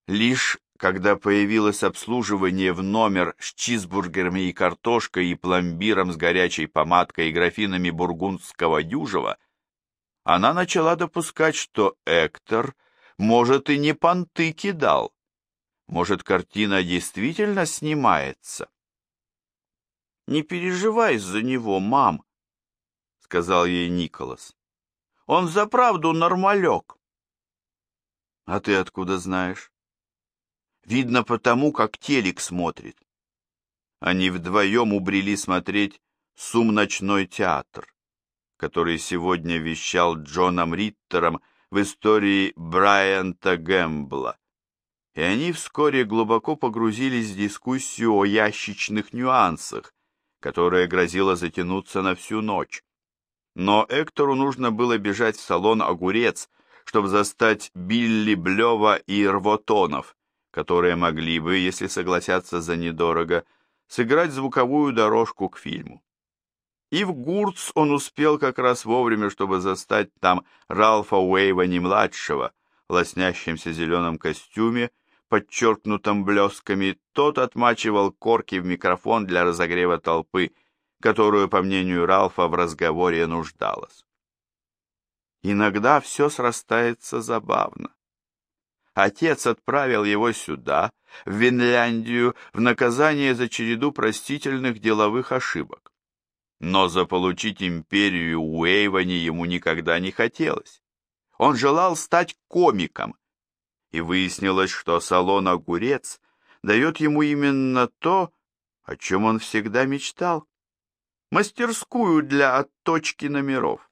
Лишь когда появилось обслуживание в номер с чизбургерами и картошкой и пломбиром с горячей помадкой и графинами бургундского дюжева, она начала допускать, что Эктор, может, и не понты кидал. Может, картина действительно снимается? «Не переживай за него, мам», — сказал ей Николас. «Он взаправду нормалек». «А ты откуда знаешь?» «Видно потому, как телек смотрит». Они вдвоем убрели смотреть «Сум-ночной театр», который сегодня вещал Джоном Риттером в истории Брайанта Гэмбла. И они вскоре глубоко погрузились в дискуссию о ящичных нюансах, которая грозила затянуться на всю ночь. Но Эктору нужно было бежать в салон «Огурец», чтобы застать Билли Блёва и Рвотонов, которые могли бы, если согласятся за недорого, сыграть звуковую дорожку к фильму. И в Гурц он успел как раз вовремя, чтобы застать там Ральфа Уэйвани-младшего в лоснящемся зеленом костюме, подчеркнутом блесками. Тот отмачивал корки в микрофон для разогрева толпы, которую, по мнению Ральфа, в разговоре нуждалась. Иногда все срастается забавно. Отец отправил его сюда, в Винляндию, в наказание за череду простительных деловых ошибок. Но заполучить империю Уэйвани ему никогда не хотелось. Он желал стать комиком, и выяснилось, что салон «Огурец» дает ему именно то, о чем он всегда мечтал — мастерскую для отточки номеров.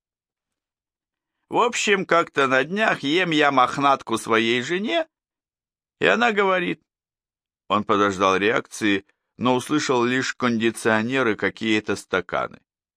В общем, как-то на днях ем я мохнатку своей жене, и она говорит. Он подождал реакции, но услышал лишь кондиционер и какие-то стаканы.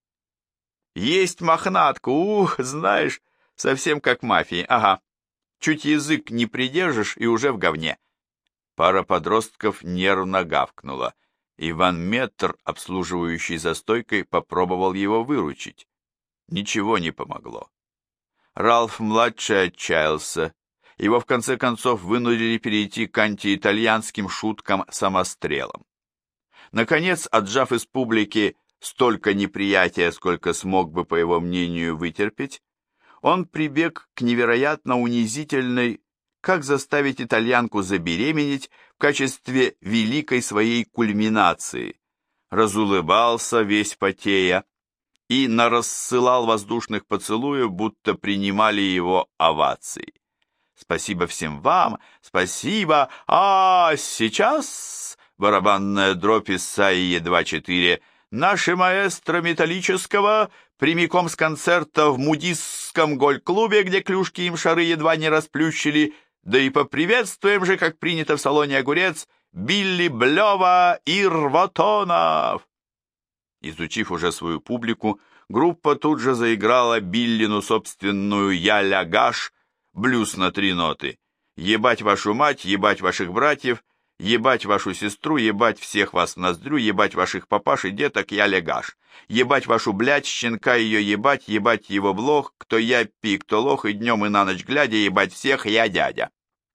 Есть мохнатку, знаешь, совсем как мафии, ага. Чуть язык не придержишь и уже в говне. Пара подростков нервно гавкнула. Иван Метр, обслуживающий за стойкой, попробовал его выручить. Ничего не помогло. Ральф-младший отчаялся. Его в конце концов вынудили перейти к антиитальянским шуткам-самострелам. Наконец, отжав из публики столько неприятия, сколько смог бы, по его мнению, вытерпеть, он прибег к невероятно унизительной «Как заставить итальянку забеременеть» в качестве великой своей кульминации, разулыбался весь потея и нарассылал воздушных поцелуев, будто принимали его овации. «Спасибо всем вам, спасибо, а сейчас...» барабанная дробь из Исаии 2.4. «Наши маэстро металлического прямиком с концерта в мудистском гольф-клубе, где клюшки им шары едва не расплющили, да и поприветствуем же, как принято в салоне «Огурец», Билли Блёва и Рвотонов!» Изучив уже свою публику, группа тут же заиграла Биллину собственную «Я-ля-гаш», блюз на 3 ноты. «Ебать вашу мать, ебать ваших братьев», «Ебать вашу сестру, ебать всех вас в ноздрю, ебать ваших папаш и деток, я легаш. Ебать вашу блядь, щенка ее ебать, ебать его блох, кто япи, кто лох, и днем и на ночь глядя, ебать всех, я дядя».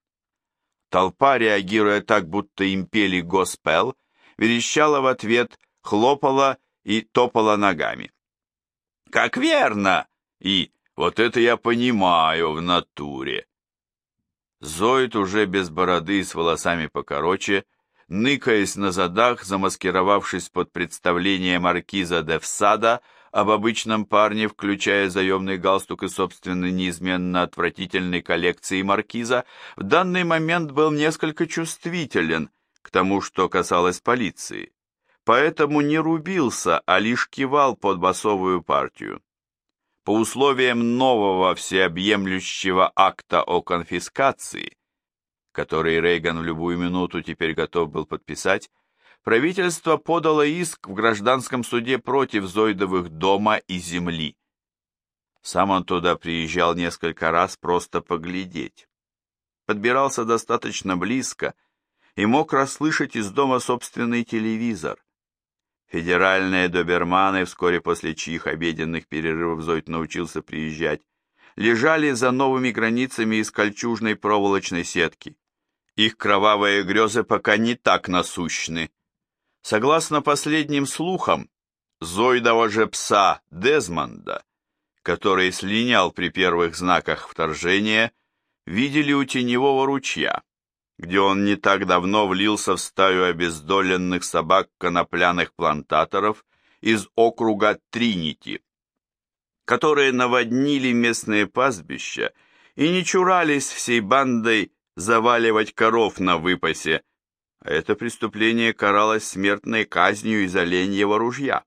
Толпа, реагируя так, будто им пели госпел, верещала в ответ, хлопала и топала ногами. «Как верно!» и «Вот это я понимаю в натуре!» Зоид, уже без бороды и с волосами покороче, ныкаясь на задах, замаскировавшись под представление маркиза де Всада об обычном парне, включая заемный галстук и собственной неизменно отвратительной коллекции маркиза, в данный момент был несколько чувствителен к тому, что касалось полиции. Поэтому не рубился, а лишь кивал под басовую партию. По условиям нового всеобъемлющего акта о конфискации, который Рейган в любую минуту теперь готов был подписать, правительство подало иск в гражданском суде против Зоидовых дома и земли. Сам он туда приезжал несколько раз просто поглядеть. Подбирался достаточно близко и мог расслышать из дома собственный телевизор. Федеральные доберманы, вскоре после чьих обеденных перерывов Зоид научился приезжать, лежали за новыми границами из кольчужной проволочной сетки. Их кровавые грезы пока не так насущны. Согласно последним слухам, Зойдова же пса Дезмонда, который слинял при первых знаках вторжения, видели у теневого ручья, где он не так давно влился в стаю обездоленных собак конопляных плантаторов из округа Тринити, которые наводнили местные пастбища и не чурались всей бандой заваливать коров на выпасе, а это преступление каралось смертной казнью из оленьего ружья.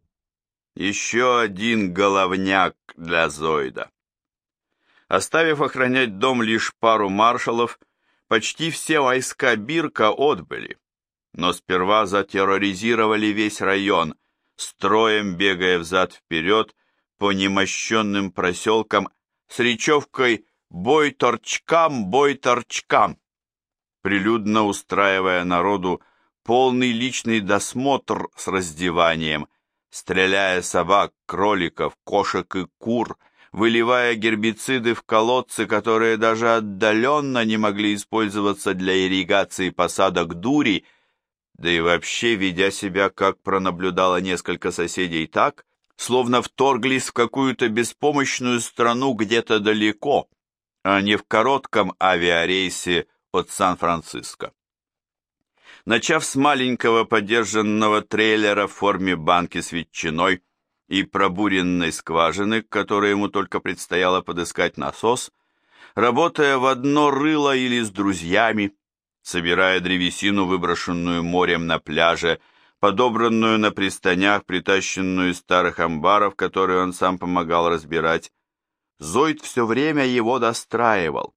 Еще один головняк для Зойда. Оставив охранять дом лишь пару маршалов, почти все войска Бирка отбыли, но сперва затерроризировали весь район, строем бегая взад-вперед по немощенным проселкам с речевкой «Бой торчкам, бой торчкам», прилюдно устраивая народу полный личный досмотр с раздеванием, стреляя собак, кроликов, кошек и кур, выливая гербициды в колодцы, которые даже отдаленно не могли использоваться для ирригации посадок дури, да и вообще ведя себя, как пронаблюдало несколько соседей, так, словно вторглись в какую-то беспомощную страну где-то далеко, а не в коротком авиарейсе от Сан-Франциско. Начав с маленького подержанного трейлера в форме банки с ветчиной и пробуренной скважины, к которой ему только предстояло подыскать насос, работая в одно рыло или с друзьями, собирая древесину, выброшенную морем на пляже, подобранную на пристанях, притащенную из старых амбаров, которые он сам помогал разбирать, Зойд все время его достраивал.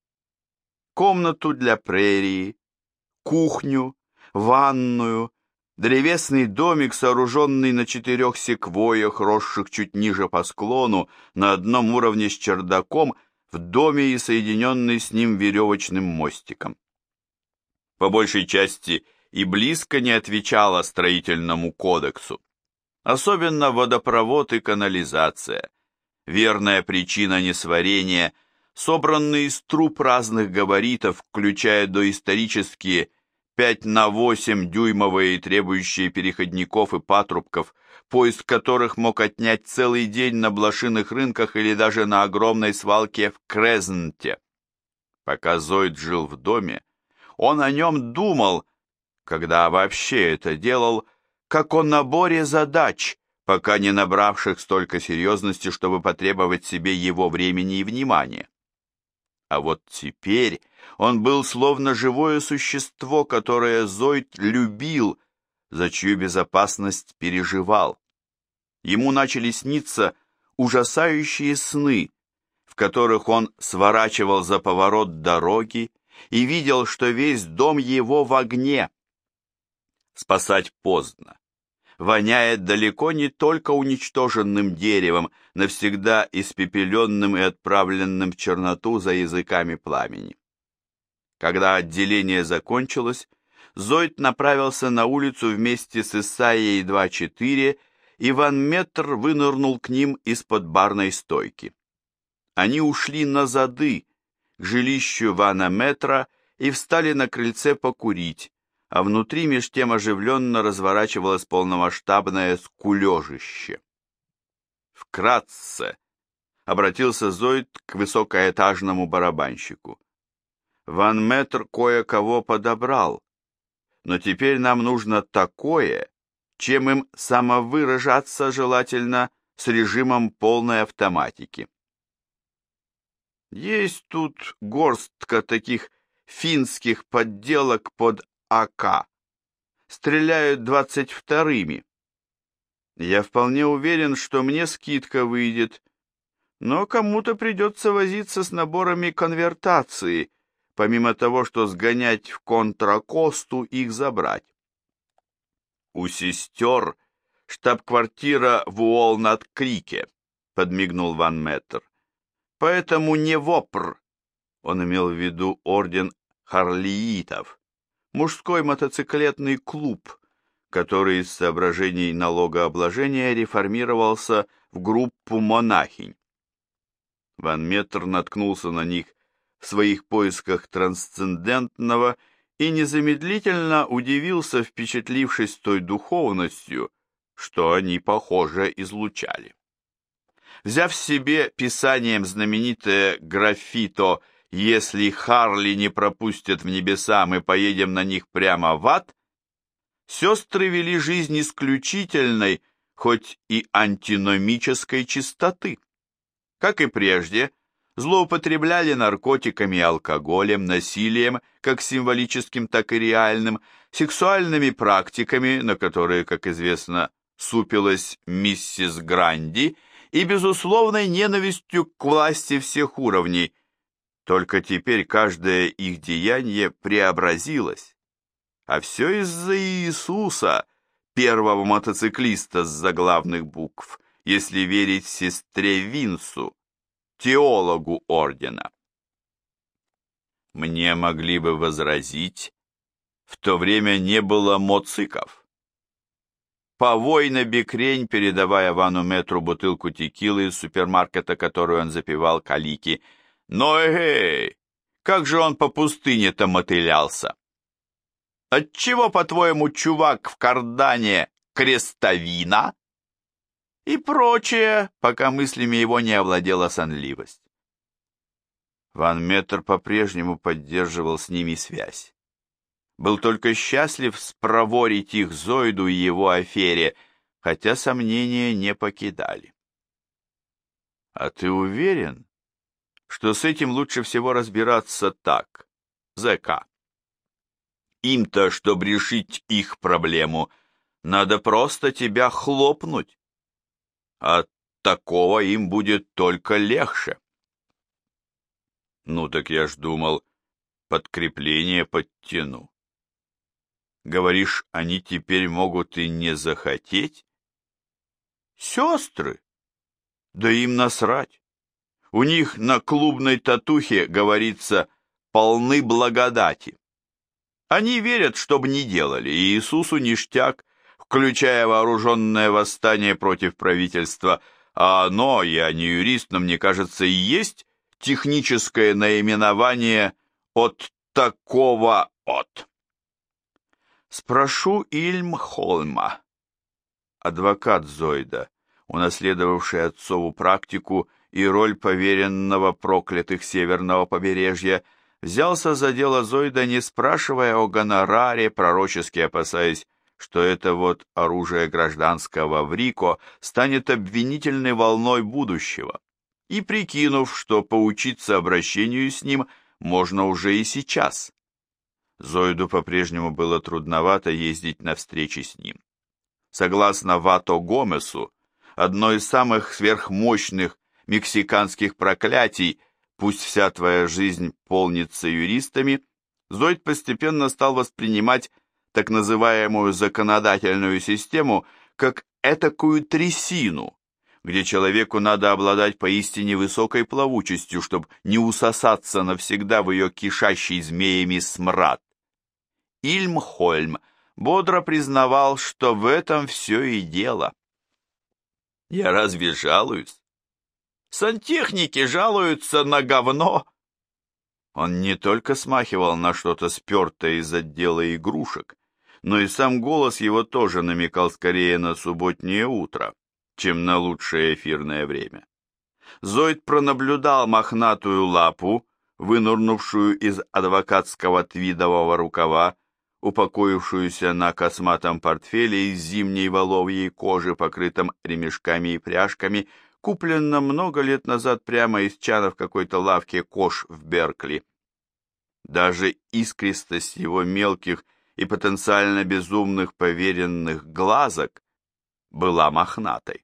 Комнату для прерии, кухню, ванную, древесный домик, сооруженный на 4 секвойях, росших чуть ниже по склону, на одном уровне с чердаком, в доме и соединенный с ним веревочным мостиком. По большей части и близко не отвечала строительному кодексу. Особенно водопровод и канализация, верная причина несварения, собранные из труб разных габаритов, включая доисторические 5 на 8 дюймовые и требующие переходников и патрубков, поиск которых мог отнять целый день на блошиных рынках или даже на огромной свалке в Крезенте. Пока Зойд жил в доме, он о нем думал, когда вообще это делал, как о наборе задач, пока не набравших столько серьезности, чтобы потребовать себе его времени и внимания. А вот теперь он был словно живое существо, которое Зойд любил, за чью безопасность переживал. Ему начали сниться ужасающие сны, в которых он сворачивал за поворот дороги и видел, что весь дом его в огне. Спасать поздно. Воняет далеко не только уничтоженным деревом, навсегда испепеленным и отправленным в черноту за языками пламени. Когда отделение закончилось, Зойд направился на улицу вместе с Исайей 2-4, и Ван Метр вынырнул к ним из-под барной стойки. Они ушли на зады, к жилищу Вана Метра, и встали на крыльце покурить, а внутри меж тем оживленно разворачивалось полномасштабное скулежище. «Вкратце», — обратился Зойд к высокоэтажному барабанщику. «Ван Метр кое-кого подобрал, но теперь нам нужно такое, чем им самовыражаться желательно с режимом полной автоматики. Есть тут горстка таких финских подделок под АК. Стреляют 22-ми. Я вполне уверен, что мне скидка выйдет, но кому-то придется возиться с наборами конвертации, помимо того, что сгонять в Контра-Косту их забрать. У сестер штаб-квартира в Уолнат-Крике, подмигнул Ван Метр. Поэтому не ВОПР, он имел в виду орден Харлиитов, мужской мотоциклетный клуб, который из соображений налогообложения реформировался в группу монахинь. Ван Метр наткнулся на них в в своих поисках трансцендентного и незамедлительно удивился, впечатлившись той духовностью, что они, похоже, излучали. Взяв себе писанием знаменитое граффито «Если Харли не пропустят в небеса, мы поедем на них прямо в ад», сестры вели жизнь исключительной, хоть и антиномической чистоты. Как и прежде, злоупотребляли наркотиками и алкоголем, насилием, как символическим, так и реальным, сексуальными практиками, на которые, как известно, супилась миссис Гранди, и безусловной ненавистью к власти всех уровней. Только теперь каждое их деяние преобразилось. А все из-за Иисуса, первого мотоциклиста с заглавных букв, если верить сестре Винсу, теологу ордена. Мне могли бы возразить, в то время не было моциков. Повой на бекрень, передавая Вану Метру бутылку текилы из супермаркета, которую он запивал калики. Но эй, как же он по пустыне-то мотылялся! Отчего, по-твоему, чувак в кардане крестовина? И прочее, пока мыслями его не овладела сонливость. Ван Метр по-прежнему поддерживал с ними связь. Был только счастлив спроворить их Зойду и его афере, хотя сомнения не покидали. А ты уверен, что с этим лучше всего разбираться так, ЗК? Им-то, чтобы решить их проблему, надо просто тебя хлопнуть. От такого им будет только легче. Ну так я ж думал, подкрепление подтяну. Говоришь, они теперь могут и не захотеть? Сестры? Да им насрать. У них на клубной татухе, говорится, полны благодати. Они верят, что бы ни делали, и Иисусу ништяк, включая вооруженное восстание против правительства, а оно, я не юрист, но мне кажется, и есть техническое наименование «от такого от». Спрошу Ильмхольма, адвокат Зойда, унаследовавший отцову практику и роль поверенного проклятых северного побережья, взялся за дело Зойда, не спрашивая о гонораре, пророчески опасаясь, что это вот оружие гражданского в Рико станет обвинительной волной будущего, и прикинув, что поучиться обращению с ним можно уже и сейчас. Зойду по-прежнему было трудновато ездить на встречи с ним. Согласно Вато Гомесу, одно из самых сверхмощных мексиканских проклятий, пусть вся твоя жизнь полнится юристами, Зойд постепенно стал воспринимать так называемую законодательную систему как этакую трясину, где человеку надо обладать поистине высокой плавучестью, чтобы не усосаться навсегда в ее кишащий змеями смрад. Ильмхольм бодро признавал, что в этом все и дело. Я разве жалуюсь? Сантехники жалуются на говно. Он не только смахивал на что-то спертое из отдела игрушек, но и сам голос его тоже намекал скорее на субботнее утро, чем на лучшее эфирное время. Зойд пронаблюдал мохнатую лапу, вынурнувшую из адвокатского твидового рукава, упокоившуюся на косматом портфеле из зимней воловьей кожи, покрытом ремешками и пряжками, купленном много лет назад прямо из чана в какой-то лавке Кош в Беркли. Даже искристость его мелких и потенциально безумных поверенных глазок была мохнатой.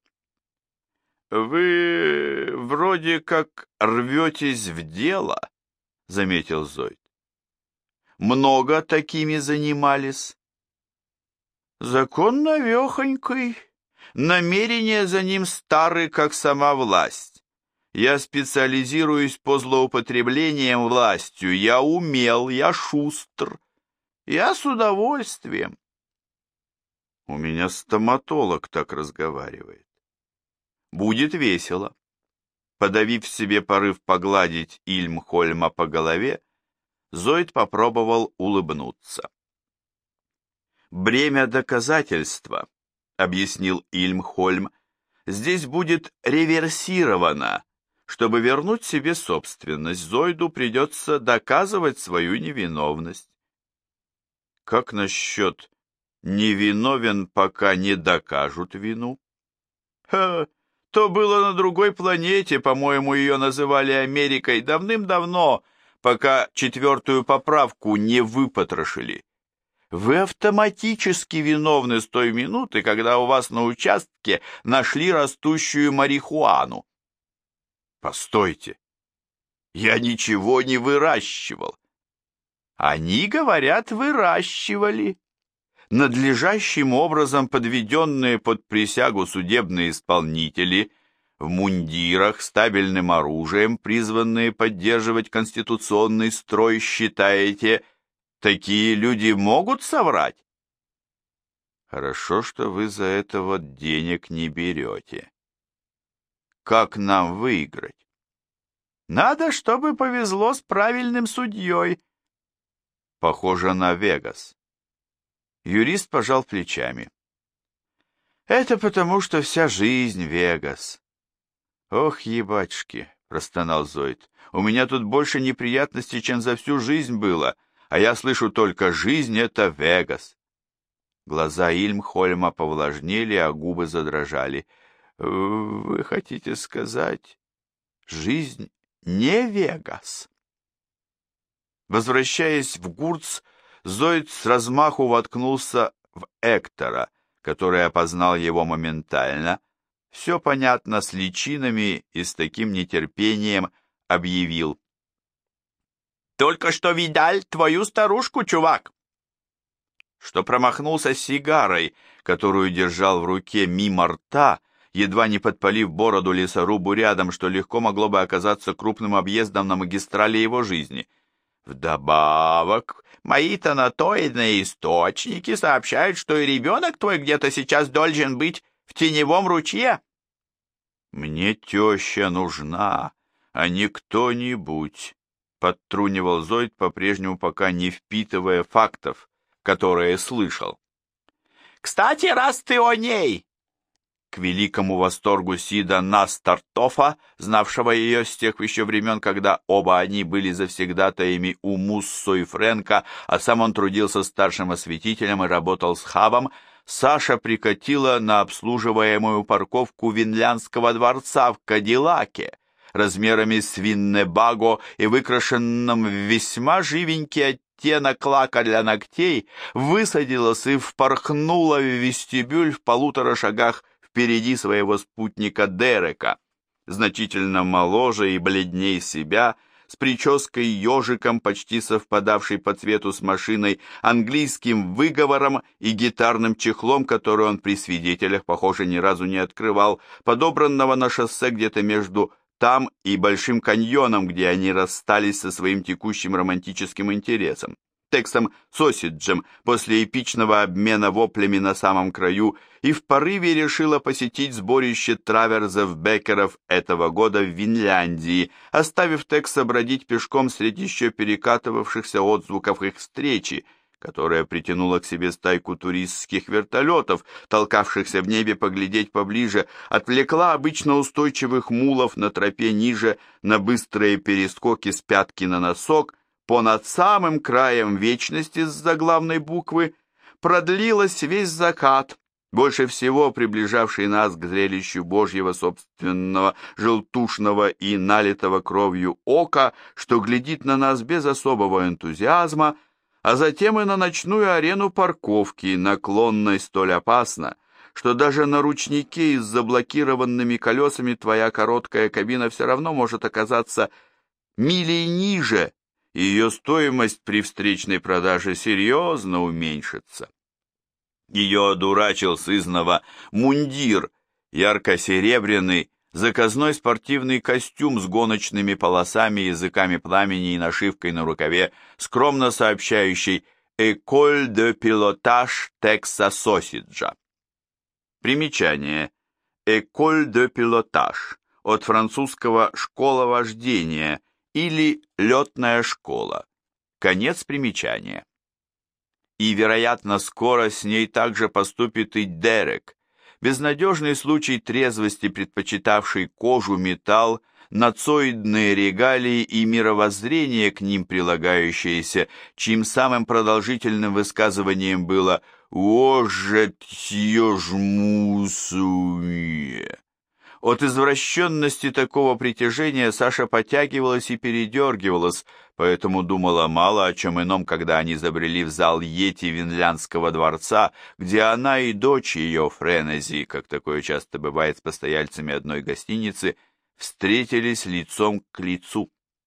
«Вы вроде как рветесь в дело», — заметил Зойд. «Много такими занимались?» «Закон навехонький. Намерения за ним стары, как сама власть. Я специализируюсь по злоупотреблениям властью. Я умел, я шустр. Я с удовольствием». «У меня стоматолог так разговаривает». «Будет весело. Подавив в себе порыв погладить Ильмхольма по голове, Зойд попробовал улыбнуться. «Бремя доказательства», — объяснил Ильмхольм, — «здесь будет реверсировано. Чтобы вернуть себе собственность, Зойду придется доказывать свою невиновность». «Как насчет невиновен, пока не докажут вину?» «Ха, то было на другой планете, по-моему, ее называли Америкой давным-давно, пока 4-ю поправку не выпотрошили. Вы автоматически виновны с той минуты, когда у вас на участке нашли растущую марихуану». «Постойте, я ничего не выращивал». «Они, говорят, выращивали». Надлежащим образом подведенные под присягу судебные исполнители в мундирах с табельным оружием, призванные поддерживать конституционный строй, считаете, такие люди могут соврать? Хорошо, что вы за это вот денег не берете. Как нам выиграть? Надо, чтобы повезло с правильным судьей. Похоже на Вегас. Юрист пожал плечами. «Это потому, что вся жизнь Вегас». «Ох, ебачки», — простонал Зойд, — «у меня тут больше неприятностей, чем за всю жизнь было, а я слышу только «жизнь — это Вегас». Глаза Ильмхольма повлажнели, а губы задрожали. «Вы хотите сказать, жизнь не Вегас?» Возвращаясь в Гурц, Зойд с размаху воткнулся в Эктора, который опознал его моментально. Все понятно с личинами и с таким нетерпением объявил. «Только что видал твою старушку, чувак!» Что промахнулся сигарой, которую держал в руке мимо рта, едва не подпалив бороду лесорубу рядом, что легко могло бы оказаться крупным объездом на магистрали его жизни. «Вдобавок, мои тонатоидные источники сообщают, что и ребенок твой где-то сейчас должен быть в теневом ручье». «Мне теща нужна, а не кто-нибудь», — подтрунивал Зойд, по-прежнему пока не впитывая фактов, которые слышал. «Кстати, раз ты о ней!» К великому восторгу Сида Настартофа, знавшего ее с тех еще времен, когда оба они были завсегдатаями у Муссо и Фрэнка, а сам он трудился старшим осветителем и работал с Хабом, Саша прикатила на обслуживаемую парковку Винляндского дворца в Кадиллаке, размерами с Виннебаго и выкрашенном в весьма живенький оттенок лака для ногтей, высадилась и впорхнула в вестибюль в 1,5 шагах впереди своего спутника Дерека, значительно моложе и бледней себя, с прической ежиком, почти совпадавшей по цвету с машиной, английским выговором и гитарным чехлом, который он при свидетелях, похоже, ни разу не открывал, подобранного на шоссе где-то между там и Большим каньоном, где они расстались со своим текущим романтическим интересом. Тексом Сосиджем после эпичного обмена воплями на самом краю и в порыве решила посетить сборище траверзов-бекеров этого года в Винляндии, оставив Текса бродить пешком среди еще перекатывавшихся отзвуков их встречи, которая притянула к себе стайку туристских вертолетов, толкавшихся в небе поглядеть поближе, отвлекла обычно устойчивых мулов на тропе ниже на быстрые перескоки с пятки на носок, понад самым краем вечности с заглавной буквы, продлилась весь закат, больше всего приближавший нас к зрелищу Божьего собственного желтушного и налитого кровью ока, что глядит на нас без особого энтузиазма, а затем и на ночную арену парковки, наклонной столь опасно, что даже на ручнике с заблокированными колесами твоя короткая кабина все равно может оказаться милей ниже, и ее стоимость при встречной продаже серьезно уменьшится. Ее одурачил сызнова мундир, ярко-серебряный, заказной спортивный костюм с гоночными полосами, языками пламени и нашивкой на рукаве, скромно сообщающий «École de pilotage Texas Sausage». Примечание. «École de pilotage» от французского «школа вождения» или «летная школа». Конец примечания. И, вероятно, скоро с ней также поступит и Дерек, безнадежный случай трезвости, предпочитавший кожу, металл, нацоидные регалии и мировоззрение к ним прилагающееся, чьим самым продолжительным высказыванием было «Оже тьёжмусуе». От извращенности такого притяжения Саша потягивалась и передергивалась, поэтому думала мало о чем ином, когда они забрели в зал Йети Винляндского дворца, где она и дочь ее, Френези, как такое часто бывает с постояльцами одной гостиницы, встретились лицом к лицу.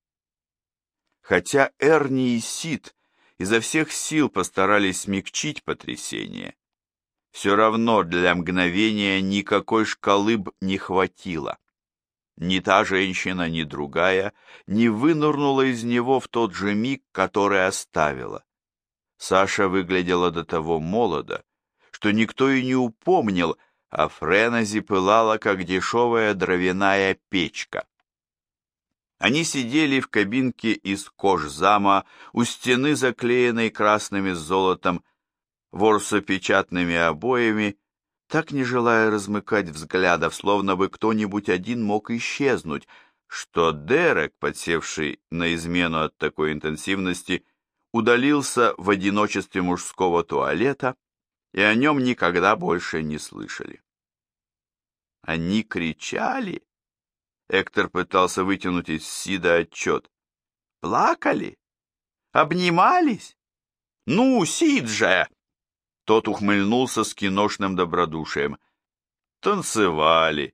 Хотя Эрни и Сид изо всех сил постарались смягчить потрясение, все равно для мгновения никакой шкалы б не хватило. Ни та женщина, ни другая не вынырнула из него в тот же миг, который оставила. Саша выглядела до того молодо, что никто и не упомнил, а Френези пылала, как дешевая дровяная печка. Они сидели в кабинке из кожзама у стены, заклеенной красным с золотом ворсопечатными обоями, так не желая размыкать взглядов, словно бы кто-нибудь один мог исчезнуть, что Дерек, подсевший на измену от такой интенсивности, удалился в одиночестве мужского туалета, и о нем никогда больше не слышали. Они кричали. Эктор пытался вытянуть из Сида отчет. Плакали? Обнимались? Ну, Сид же! Тот ухмыльнулся с киношным добродушием. Танцевали.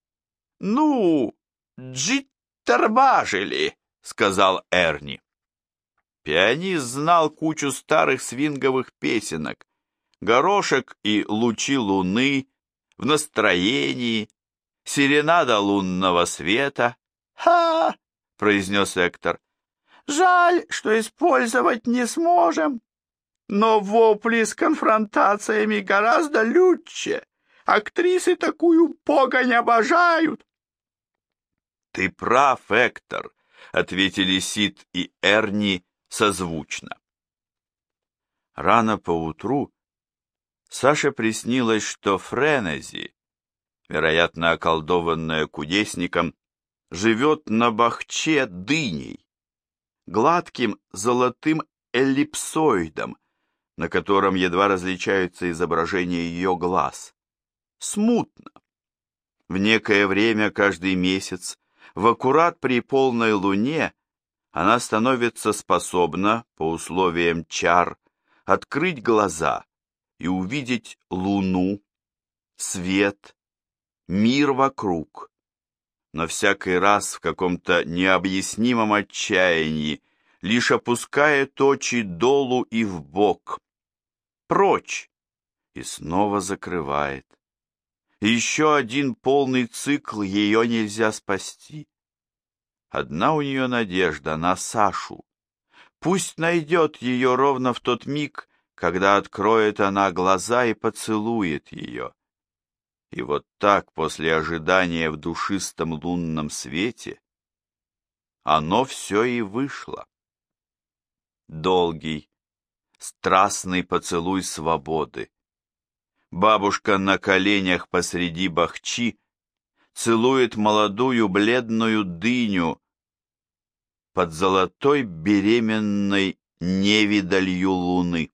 Ну, джиттербажили, сказал Эрни. Пианист знал кучу старых свинговых песенок. Горошек и лучи луны, в настроении, серенада лунного света. «Ха!» — произнес Эктор. «Жаль, что использовать не сможем. Но вопли с конфронтациями гораздо лучше. Актрисы такую погонь обожают». «Ты прав, Эктор», — ответили Сид и Эрни созвучно. Рано поутру Саше приснилось, что Френези, вероятно, околдованная кудесником, живет на бахче дыней, гладким золотым эллипсоидом, на котором едва различаются изображения ее глаз. Смутно. В некое время каждый месяц, в аккурат при полной луне, она становится способна, по условиям чар, открыть глаза и увидеть луну, свет, мир вокруг. Но всякий раз в каком-то необъяснимом отчаянии лишь опускает очи долу и вбок, прочь, и снова закрывает. И еще один полный цикл ее нельзя спасти. Одна у нее надежда на Сашу. Пусть найдет ее ровно в тот миг, когда откроет она глаза и поцелует ее. И вот так, после ожидания в душистом лунном свете, оно все и вышло. Долгий, страстный поцелуй свободы. Бабушка на коленях посреди бахчи целует молодую бледную дыню под золотой беременной невидалью луны.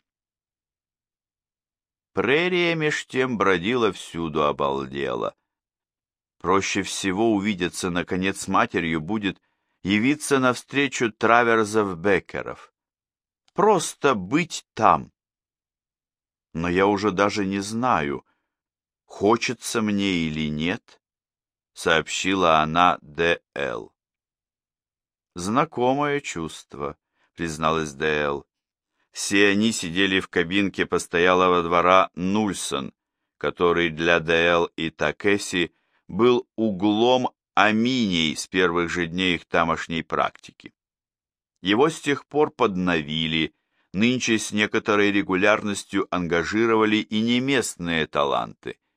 Прерия меж тем бродила всюду, обалдела. Проще всего увидеться, наконец, с матерью будет явиться навстречу Траверзов-Беккеров. Просто быть там. Но я уже даже не знаю, хочется мне или нет, сообщила она Д.Л. Знакомое чувство, призналась Д.Л. Все они сидели в кабинке постоялого двора Нульсон, который для Д.Л. и Такеси был углом аминей с первых же дней их тамошней практики. Его с тех пор подновили, нынче с некоторой регулярностью ангажировали и неместные таланты.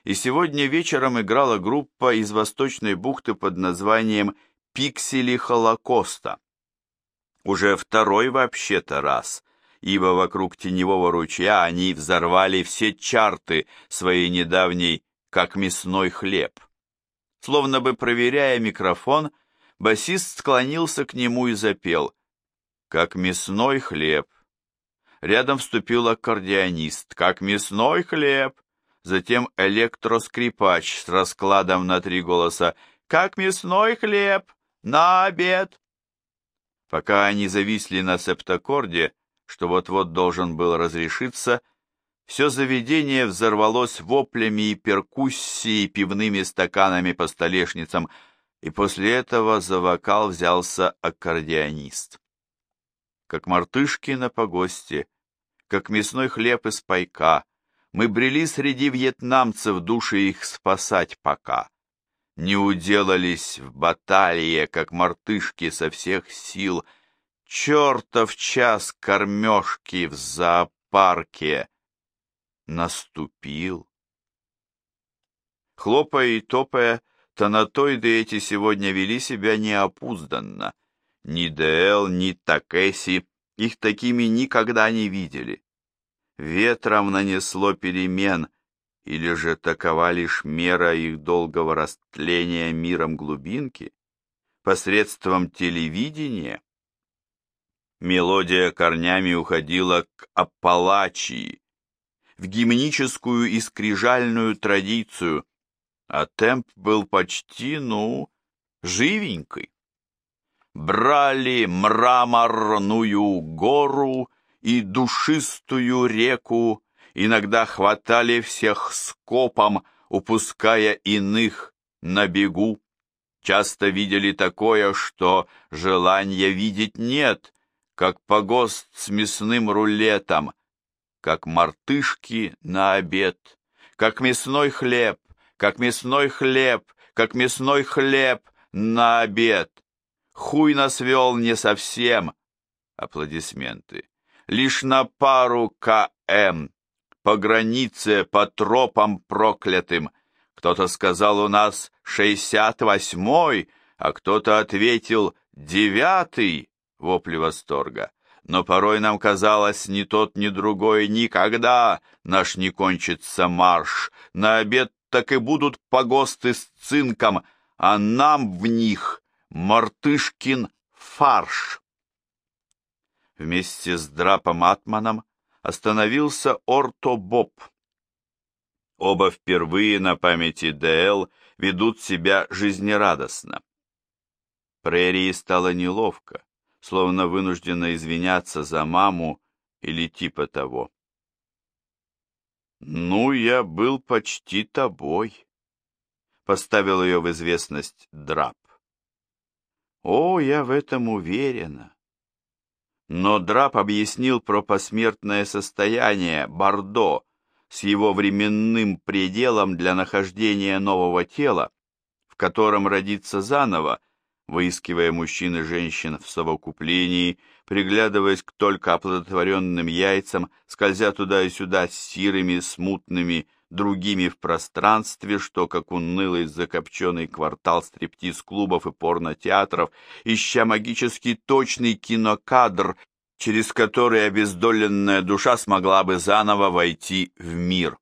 и сегодня вечером играла группа из Восточной бухты под названием «Пиксели Холокоста». Уже второй вообще-то раз, ибо вокруг Теневого ручья они взорвали все чарты своей недавней «Как мясной хлеб». Словно бы проверяя микрофон, басист склонился к нему и запел «Как мясной хлеб». Рядом вступил аккордеонист «Как мясной хлеб». Затем электроскрипач с раскладом на 3 голоса «Как мясной хлеб! На обед!». Пока они зависли на септаккорде, что вот-вот должен был разрешиться, все заведение взорвалось воплями и перкуссией, пивными стаканами по столешницам, и после этого за вокал взялся аккордеонист. Как мартышки на погосте, как мясной хлеб из пайка, мы брели среди вьетнамцев, души их спасать пока. Не уделались в баталии, как мартышки со всех сил. Чертов час кормежки в зоопарке наступил. Хлопая и топая, тонатоиды эти сегодня вели себя неопузданно. Ни Дэл, ни Такеси их такими никогда не видели. Ветром нанесло перемен, или же такова лишь мера их долгого растления миром глубинки, посредством телевидения? Мелодия корнями уходила к Аппалачии, в гимническую и скрижальную традицию, а темп был почти, живенький. Брали мраморную гору и душистую реку, иногда хватали всех скопом, упуская иных на бегу. Часто видели такое, что желания видеть нет, как погост с мясным рулетом, как мартышки на обед, как мясной хлеб, как мясной хлеб, как мясной хлеб на обед. Хуй нас вел не совсем. Аплодисменты. Лишь на пару км. По границе, по тропам проклятым. Кто-то сказал у нас 68-й, а кто-то ответил 9-й. Вопли восторга. Но порой нам казалось, ни тот, ни другой никогда наш не кончится марш. На обед так и будут погосты с цинком, а нам в них мартышкин фарш. Вместе с Драпом Атманом остановился Орто Боб. Оба впервые на памяти ДЛ ведут себя жизнерадостно. Прерии стало неловко, словно вынуждена извиняться за маму или типа того. Я был почти тобой», — поставил ее в известность Драп. «О, я в этом уверена». Но Драп объяснил про посмертное состояние Бордо с его временным пределом для нахождения нового тела, в котором родиться заново, выискивая мужчин и женщин в совокуплении, приглядываясь к только оплодотворенным яйцам, скользя туда и сюда с сирыми, смутными, другими в пространстве, что, как унылый закопченный квартал стриптиз-клубов и порнотеатров, ища магически точный кинокадр, через который обездоленная душа смогла бы заново войти в мир.